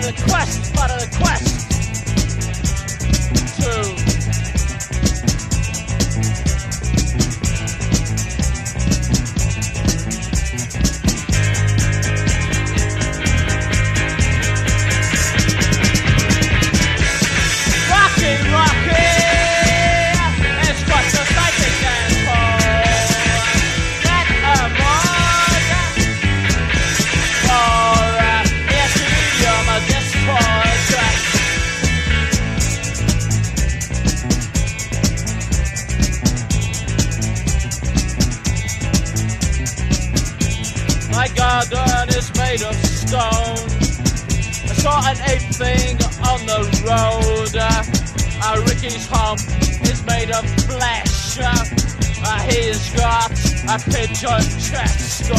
the quest, part of the quest to made of stone. I saw an ape thing on the road. Ricky's hump is made of flesh. He's got a pigeon chest.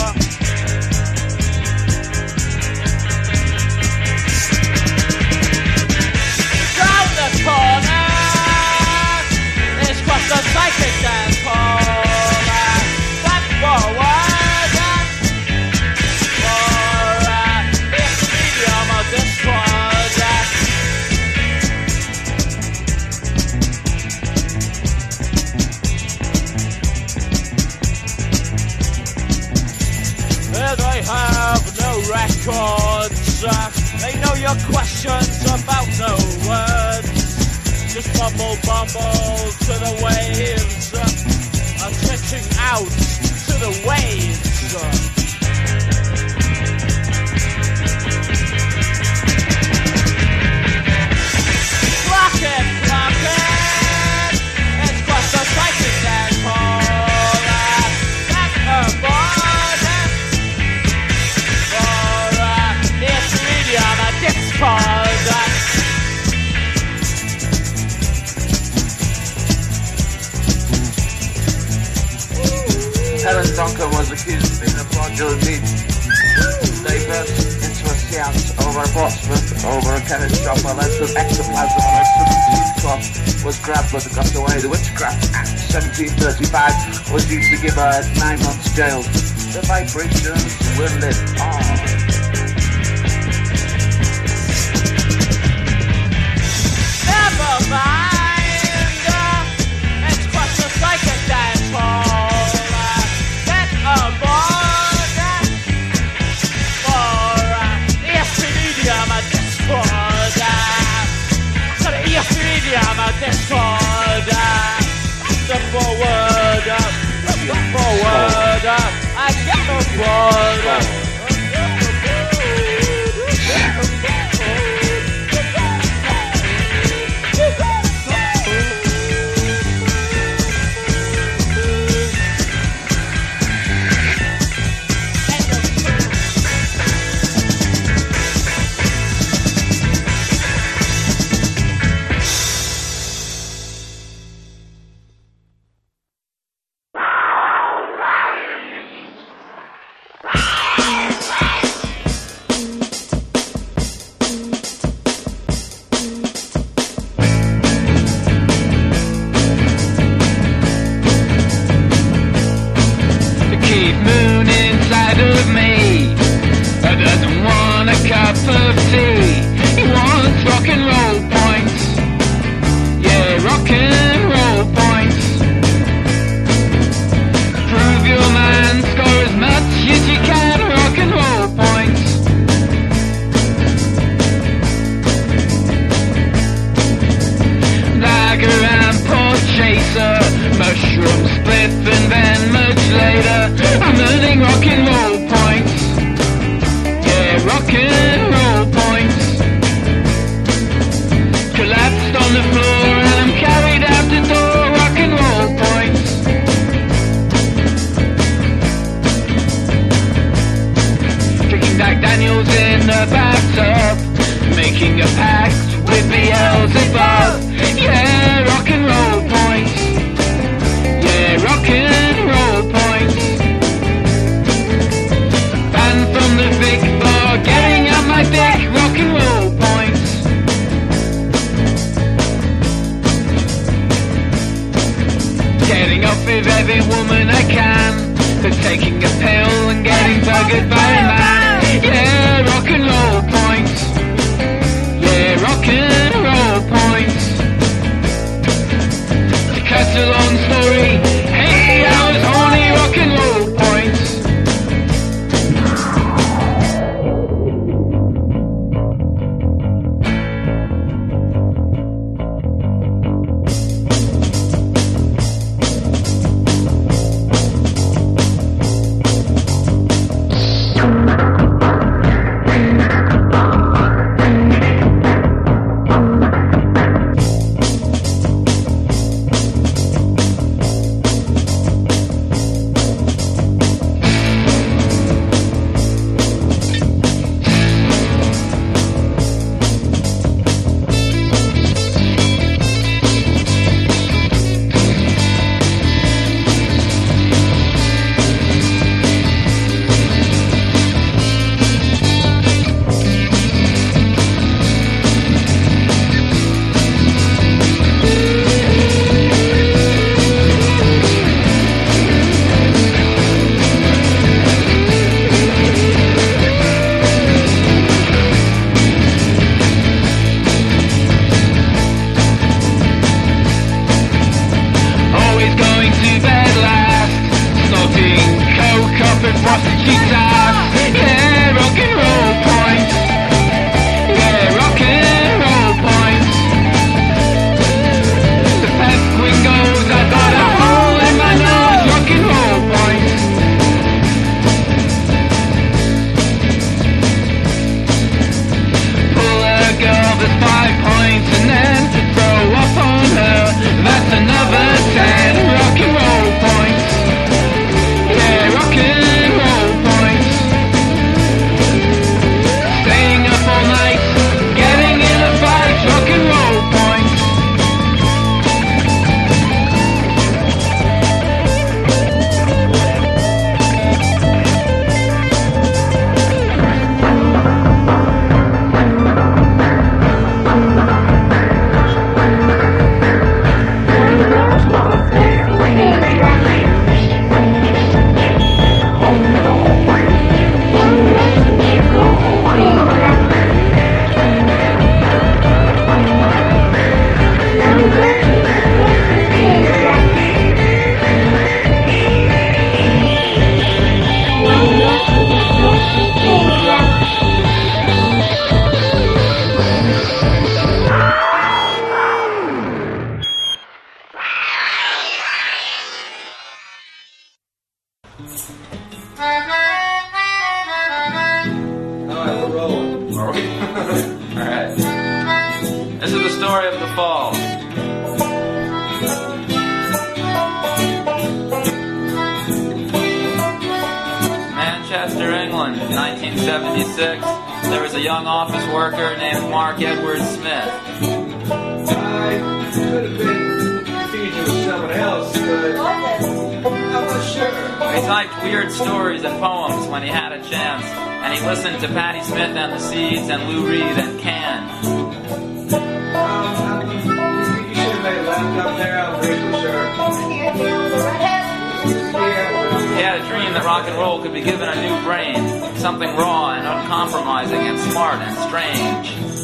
Round the corner, it's got the psychic dance hall. Step forward. They have no records. They know your questions about no words. Just bumble to the waves. I'm switching out to the waves. Block it. It's got the psychic dance hall. Back aboard. Helen Donker was accused of being a fraudulent lead. They burst into a seance over a Portsmouth, over a chemist shop. A length of ectoplasm on a substitute cloth was grabbed but got away. The Witchcraft Act 1735 was used to give her 9 months jail. The vibrations will live on. Never mind, it's quite a psychic dance hall. Get aboard for the Estridium Discord. So the Estridium Discord. Step forward, I get the board. story of the fall. Manchester, England, 1976. There was a young office worker named Mark Edward Smith. I could have been confused with someone else, but I'm not sure. He typed weird stories and poems when he had a chance, and he listened to Patti Smith and the Seeds and Lou Reed and Can. You should have made a laptop there, I'm pretty sure. He had a dream that rock and roll could be given a new brain, something raw and uncompromising and smart and strange.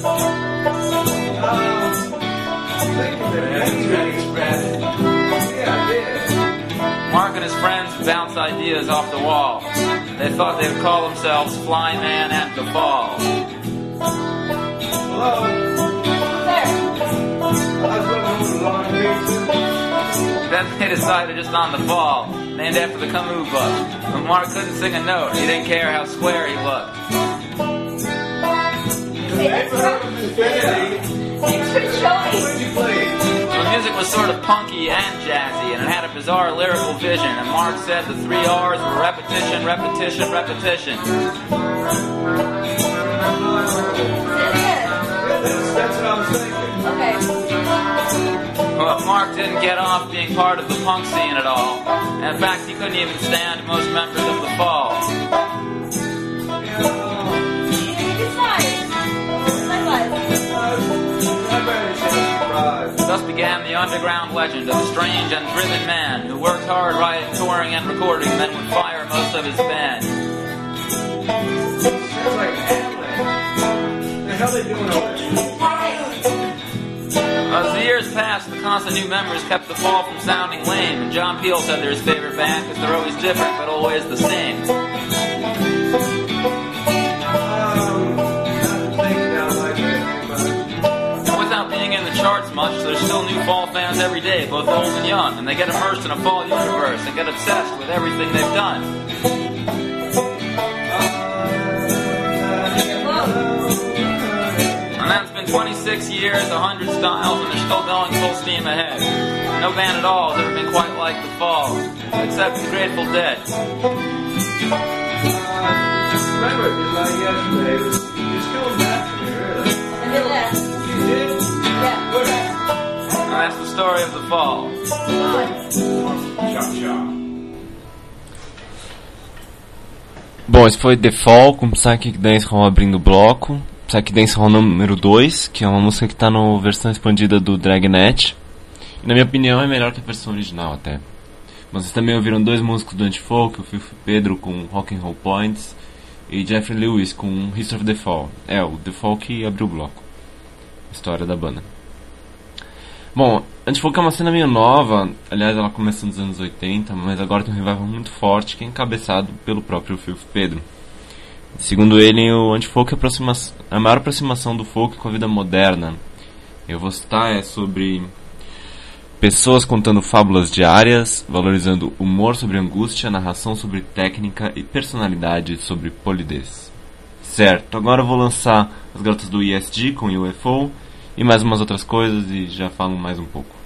Mark and his friends would bounce ideas off the wall. They thought they would call themselves Fly Man and the Fall. Then they decided just on the Fall, named after the Camus book. But Mark couldn't sing a note. He didn't care how square he looked. The music was sort of punky and jazzy, and it had a bizarre lyrical vision. And Mark said the 3 R's were repetition, repetition, repetition. That's what I was thinking. Okay. Well, Mark didn't get off being part of the punk scene at all. And in fact, he couldn't even stand most members of the Fall. Thus began the underground legend of a strange and driven man who worked hard writing, touring, and recording, and then would fire most of his band. Sounds like Hamlet. The hell they doing over there? As the years passed, the constant new members kept the Fall from sounding lame, and John Peel said they're his favorite band because they're always different but always the same. Without being in the charts much, there's still new Fall fans every day, both old and young, and they get immersed in a Fall universe and get obsessed with everything they've done. And that's been 26 years, 100 styles, and they're still going full steam ahead. No band at all has ever been quite like the Fall, except the Grateful Dead. Remember, it was like yesterday. You're still back to me, really. I did that. You did? Yeah. Where? And that's the story of the Fall. Chop, chop. Bom, esse foi The Fall com Psychic Dancehall abrindo o bloco. Psychic Dancehall número 2, que é uma música que está na versão expandida do Dragnet. E na minha opinião é melhor que a versão original até. Mas vocês também ouviram 2 músicos do Antifolk, o Filthy Pedro com Rock and Roll Points e Jeffrey Lewis com History of the Fall. É, o The Fall que abriu o bloco. História da banda. Bom, Antifolk é uma cena meio nova, aliás ela começou nos anos 80, mas agora tem um revival muito forte que é encabeçado pelo próprio Filthy Pedro. Segundo ele, o Antifolk é a maior aproximação do folk com a vida moderna. Eu vou citar sobre pessoas contando fábulas diárias, valorizando humor sobre angústia, narração sobre técnica e personalidade sobre polidez. Certo, agora eu vou lançar as garotas do ESG com UFO e mais umas outras coisas e já falo mais um pouco.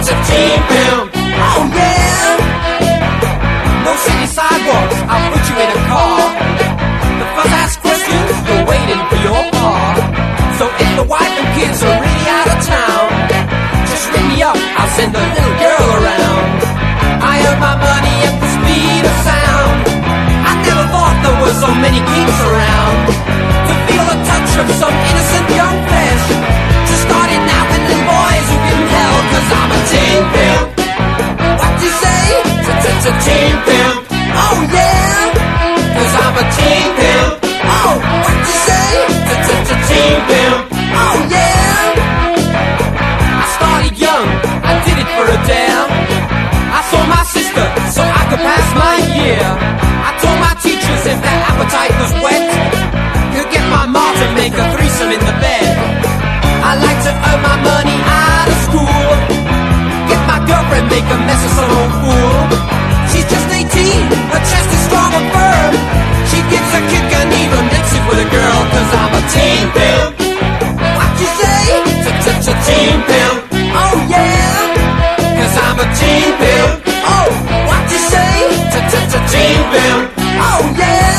Teen pimp. Oh yeah. No city sidewalks, I'll put you in a car. The first ask questions, you're waiting for your car. So if the wife and kids are really out of town, just ring me up, I'll send a little girl around. I earn my money at the speed of sound. I never thought there were so many geeks around. To feel the touch of some innocent young flesh. Just started now with little boys who can tell, cause I'm a teen pimp. What you say? Teen pimp. Oh yeah, cause I'm a teen pimp. Oh, what you say? Teen pimp. Oh yeah. I started young, I did it for a dare. I saw my sister so I could pass my year. I told my teachers if their appetite was wet, could get my mom to make a threesome in the bed. I like to earn my money out of school, get my girlfriend, make a mess of some old fool. She's just 18, her chest is strong and firm. She gives a kick and even mix it with a girl, cause I'm a teen pimp. What you say? Teen pimp. Oh yeah, cause I'm a teen pimp. Oh, what you say? Teen pimp. Oh yeah.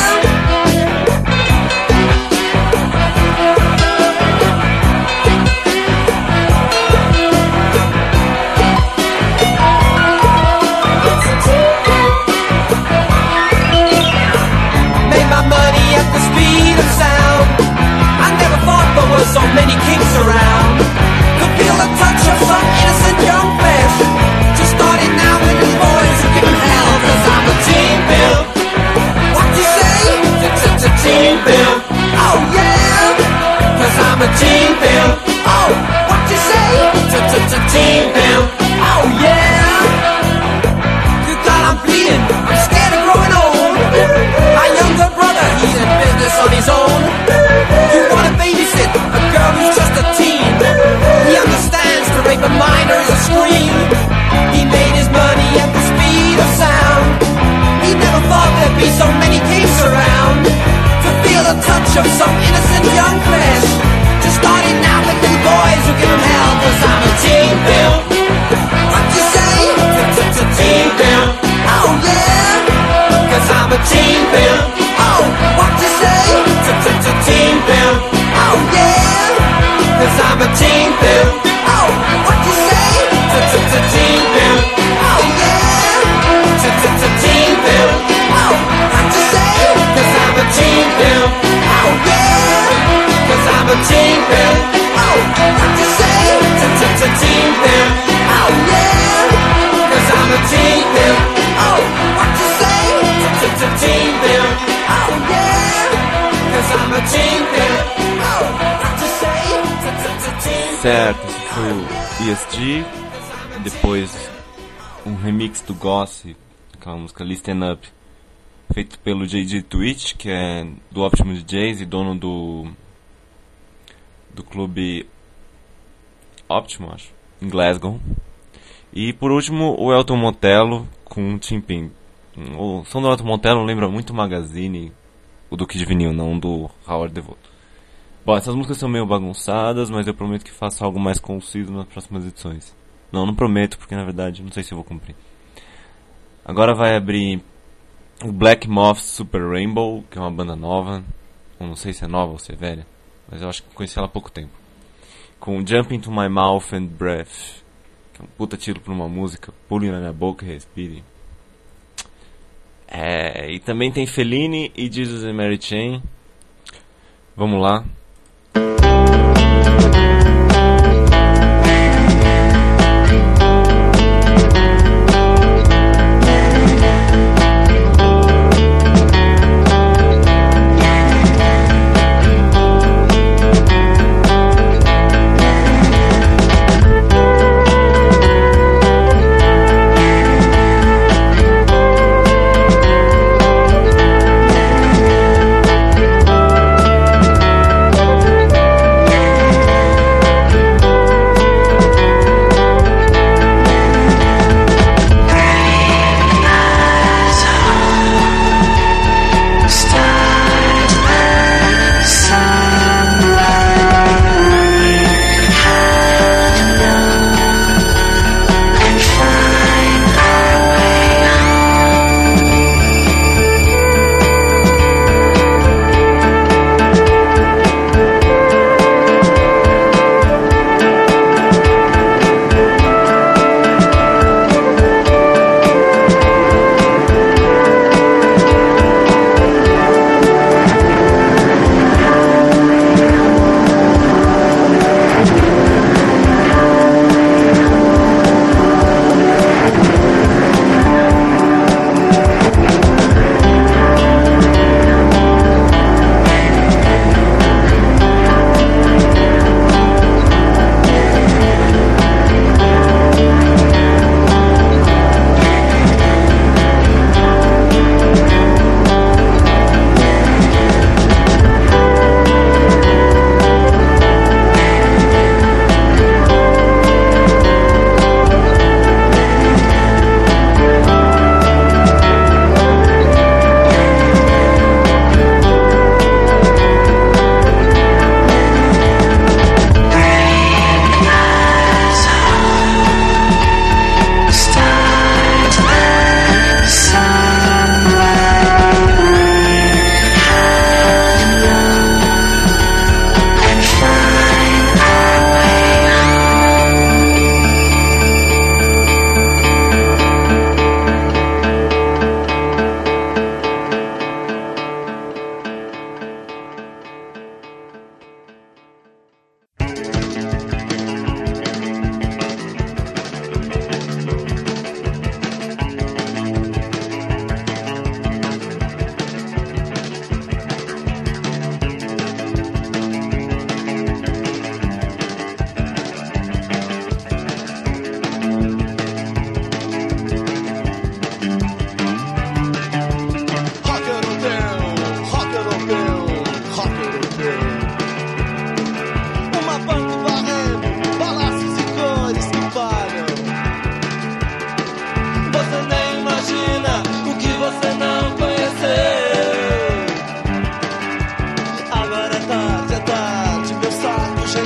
So many kinks around. Could feel the touch of some innocent young flesh. Just started now with the boys who can hell, cause I'm a teen pimp. What you say? Teen pimp. Oh yeah, cause I'm a teen pimp. Oh, what you say? Teen pimp. Oh yeah. Good God, I'm bleeding, I'm scared of growing old. My younger brother, he's in business on his own. You wanna babysit a girl who's just a teen. He understands to rape a minor is a scream. He made his money at the speed of sound. He never thought there'd be so many kings around. To feel the touch of some innocent young flesh. Just starting out with little boys who give him hell, cause I'm a teen pimp. What you say? Teen pimp. Oh yeah, cause I'm a teen pimp. Oh, what you say? Teen pimp. Oh yeah, cause I'm a teen pimp. Oh, what you say? Teen pimp. Oh yeah, teen pimp. Oh, what you say? Cause I'm a teen pimp. Oh yeah, cause I'm a teen pimp. Oh, what you say? Teen pimp. Oh yeah, cause I'm a teen pimp. Oh, what you say? Teen pimp. Oh yeah, cause I'm a teen pimp. Certo, esse foi o ESG, depois um remix do Gosse, aquela música Listen Up, feito pelo J.G. Twitch, que é do Optimus DJs e dono do clube Optimo, acho, em Glasgow. E por último o Elton Motello com Tim Pim. O som do Elton Motello lembra muito o Magazine, o do Kid Vinil, não do Howard Devoto. Bom, essas músicas são meio bagunçadas, mas eu prometo que faço algo mais conciso nas próximas edições. Não prometo, porque na verdade não sei se eu vou cumprir. Agora vai abrir o Black Moth Super Rainbow, que é uma banda nova. Eu não sei se é nova ou se é velha, mas eu acho que conheci ela há pouco tempo. Com Jump Into My Mouth and Breath, que é um puta título pra uma música. Pule na minha boca e respire. E também tem Fellini e Jesus and Mary Chain. Vamos lá.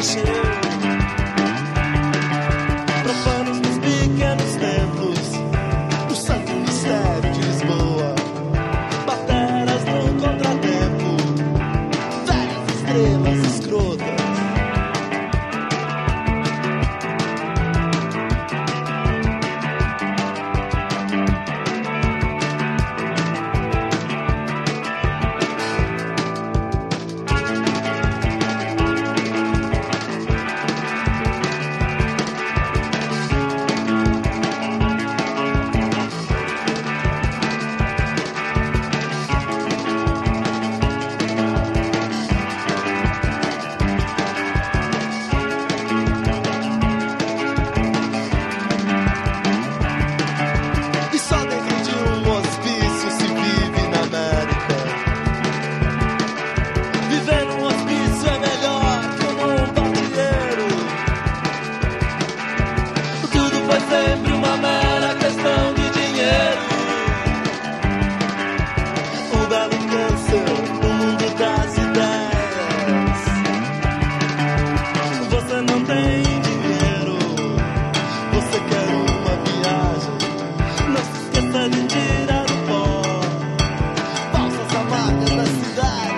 encheu. Profanos nos pequenos templos do Santo Mistério de Lisboa. Bateras no contratempo, velhas estrelas escrotas. E só dentro de um hospício se vive na América. Viver num hospício é melhor que num partilheiro. Tudo foi sempre uma mera questão de dinheiro. Um belo câncer no mundo das ideias. Você não tem dinheiro, você quer uma viagem. Não se esqueça de tirar o pó, falsas amargas das cidades.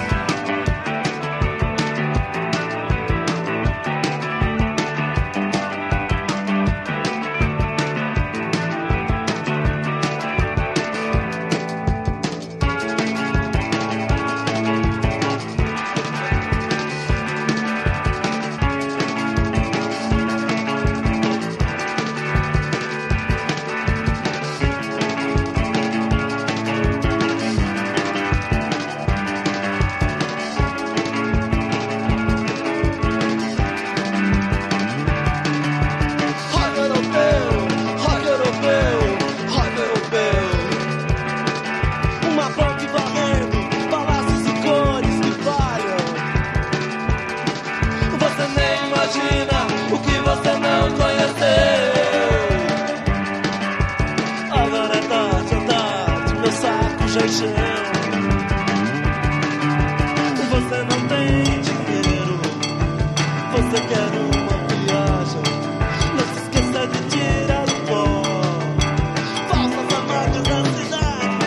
Rock europeu, rock europeu, rock europeu. Uma bronca varrendo palácios e cores que falham. Você nem imagina o que você não conheceu. Agora é tarde, meu saco já encheu. Você não tem dinheiro, você quer uma viagem. Não se esqueça de tirar o pó, falsas amargas da cidade.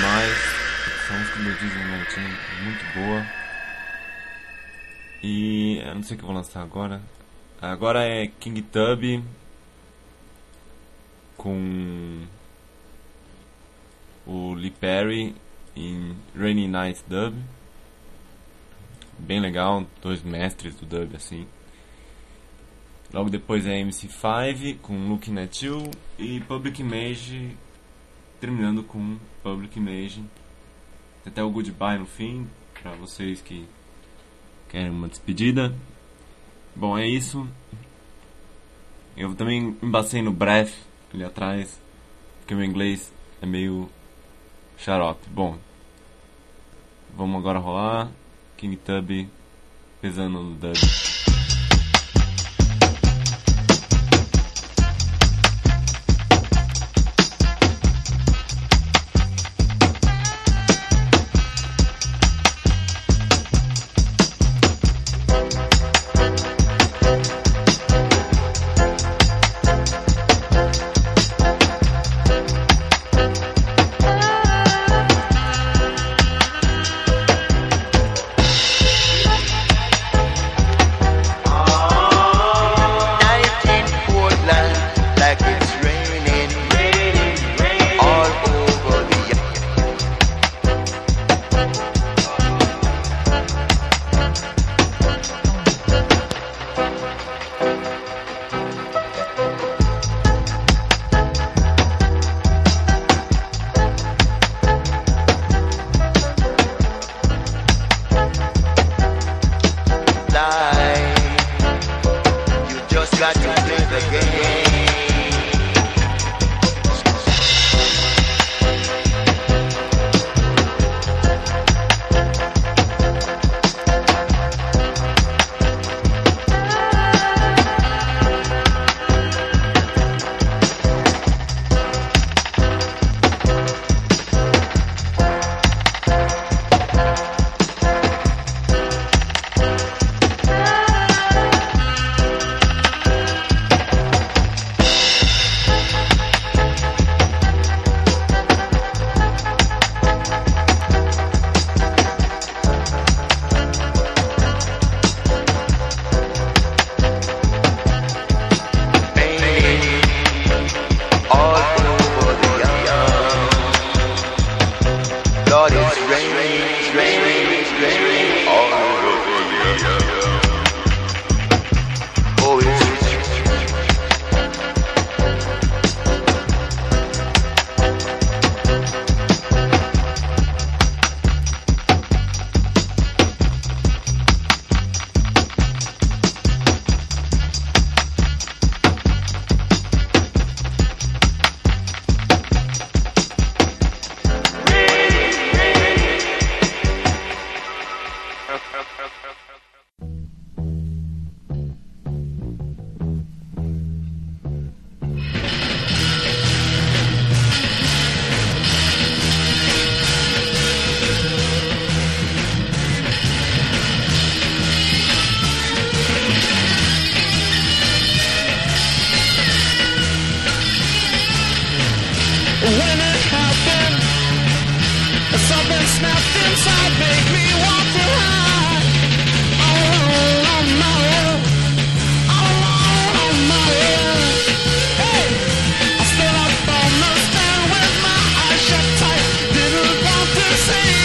demais. Essa música do Diesel 19 é muito boa. E eu não sei o que eu vou lançar agora. Agora é King Tubby com o Lee Perry em Rainy Night Dub. Bem legal, dois mestres do dub assim. Logo depois é MC5 com Looking At You e Public Image terminando com Public Image. Tem até o Goodbye no fim, pra vocês que querem uma despedida. Bom, é isso. Eu também embacei no Breath ali atrás, porque meu inglês é meio xarope. Bom, vamos agora rolar King Tubby pesando no dub. Say